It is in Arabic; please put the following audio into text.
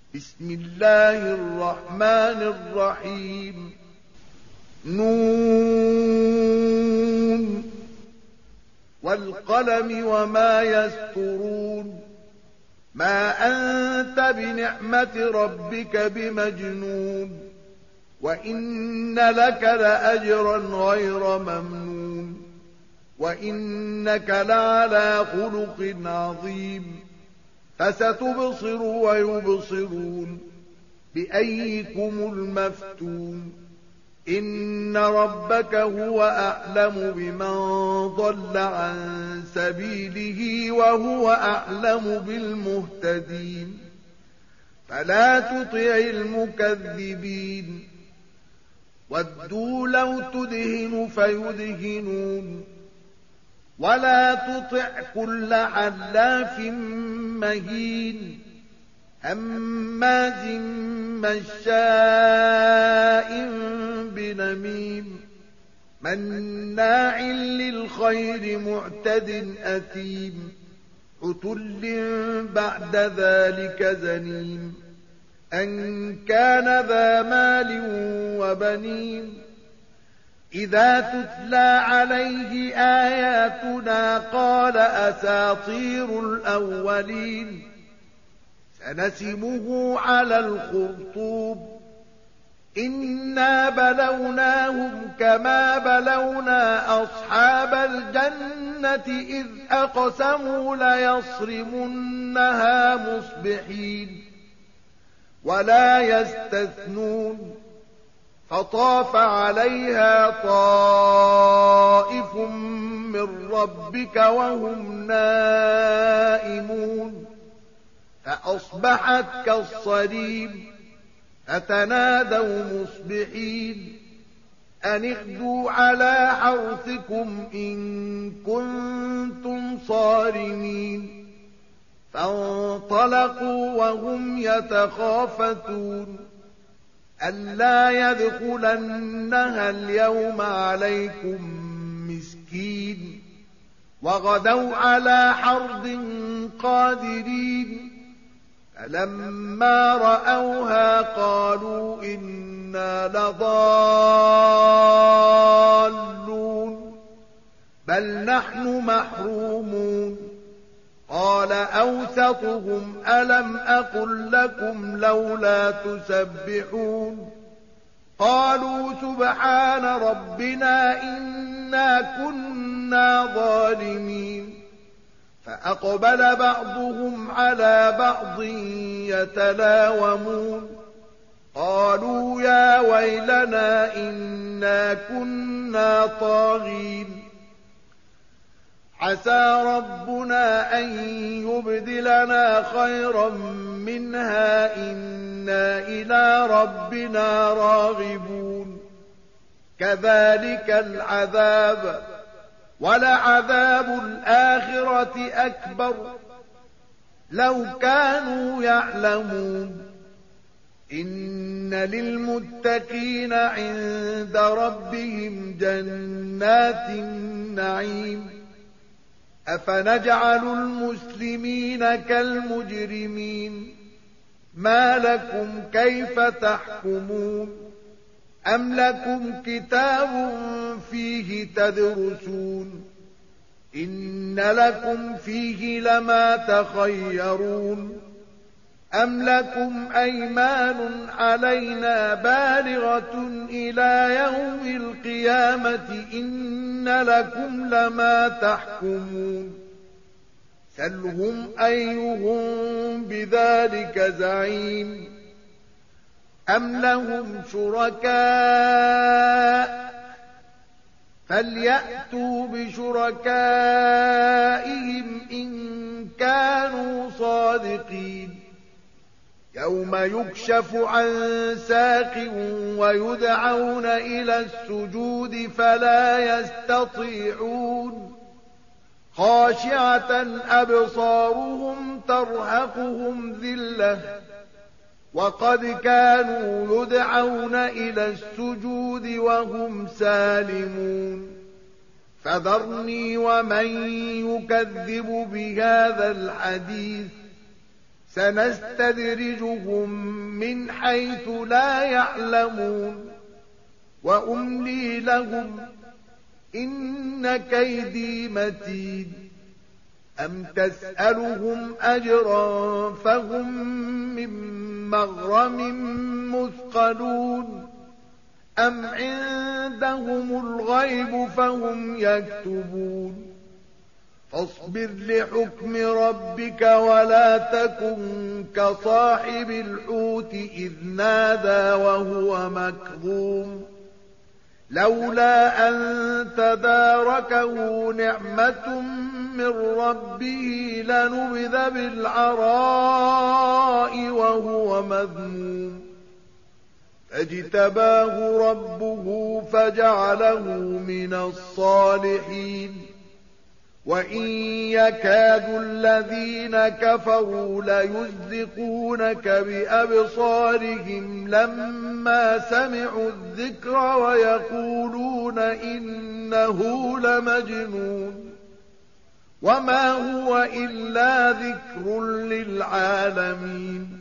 بسم الله الرحمن الرحيم نون والقلم وما يسطرون ما أنت بنعمة ربك بمجنون وإن لك لأجرا غير ممنون وإنك لعلى خلق عظيم فستبصر ويبصرون بأيكم المفتون إن ربك هو أعلم بمن ضل عن سبيله وهو أعلم بالمهتدين فلا تطع المكذبين ودوا لو تدهن فيدهنون ولا تطع كل حلاف مهين هماز مشاء بنميم مناع للخير معتد أثيم عتل بعد ذلك زنيم أن كان ذا مال وبنين إذا تتلى عليه آياتنا قال أساطير الأولين سنسمه على الخرطوم إنا بلوناهم كما بلونا أصحاب الجنة إذ أقسموا ليصرمنها مصبحين ولا يستثنون فطاف عليها طائف من ربك وهم نائمون فأصبحت كالصريم فتنادوا مصبحين أن اغدوا على حرثكم إن كنتم صارمين فانطلقوا وهم يتخافتون ألا يدخلنها اليوم عليكم مسكين وغدوا على حرد قادرين فلما رأوها قالوا إنا لضالون بل نحن محرومون قال أوسطهم ألم أقل لكم لولا تسبحون قالوا سبحان ربنا إنا كنا ظالمين فأقبل بعضهم على بعض يتلاومون قالوا يا ويلنا إنا كنا طاغين عسى ربنا أن يبدلنا خيرا منها إنا إلى ربنا راغبون كذلك العذاب ولعذاب الآخرة أكبر لو كانوا يعلمون إن للمتقين عند ربهم جنات النعيم أفنجعل المسلمين كالمجرمين ما لكم كيف تحكمون أم لكم كتاب فيه تدرسون إن لكم فيه لما تخيرون أم لكم أيمان علينا بالغة إلى يوم القيامة إن لكم لما تحكمون سلهم أيهم بذلك زعيم أم لهم شركاء فليأتوا بشركائهم إن كانوا صادقين يوم يكشف عن ساق ويدعون إلى السجود فلا يستطيعون خاشعة أبصارهم ترهقهم ذلة وقد كانوا يدعون إلى السجود وهم سالمون فذرني ومن يكذب بهذا الحديث سنستدرجهم من حيث لا يعلمون وأملي لهم إن كيدي متين أم تسألهم أجرا فهم من مغرم مثقلون أم عندهم الغيب فهم يكتبون فاصبر لحكم ربك ولا تكن كصاحب الحوت إذ نادى وهو مكظوم لولا أن تداركه نعمة من ربه لنبذ بالعراء وهو مذموم فاجتباه ربه فجعله من الصالحين وإن يكاد الذين كفروا ليزلقونك بأبصارهم لما سمعوا الذكر ويقولون إنه لمجنون وما هو إلا ذكر للعالمين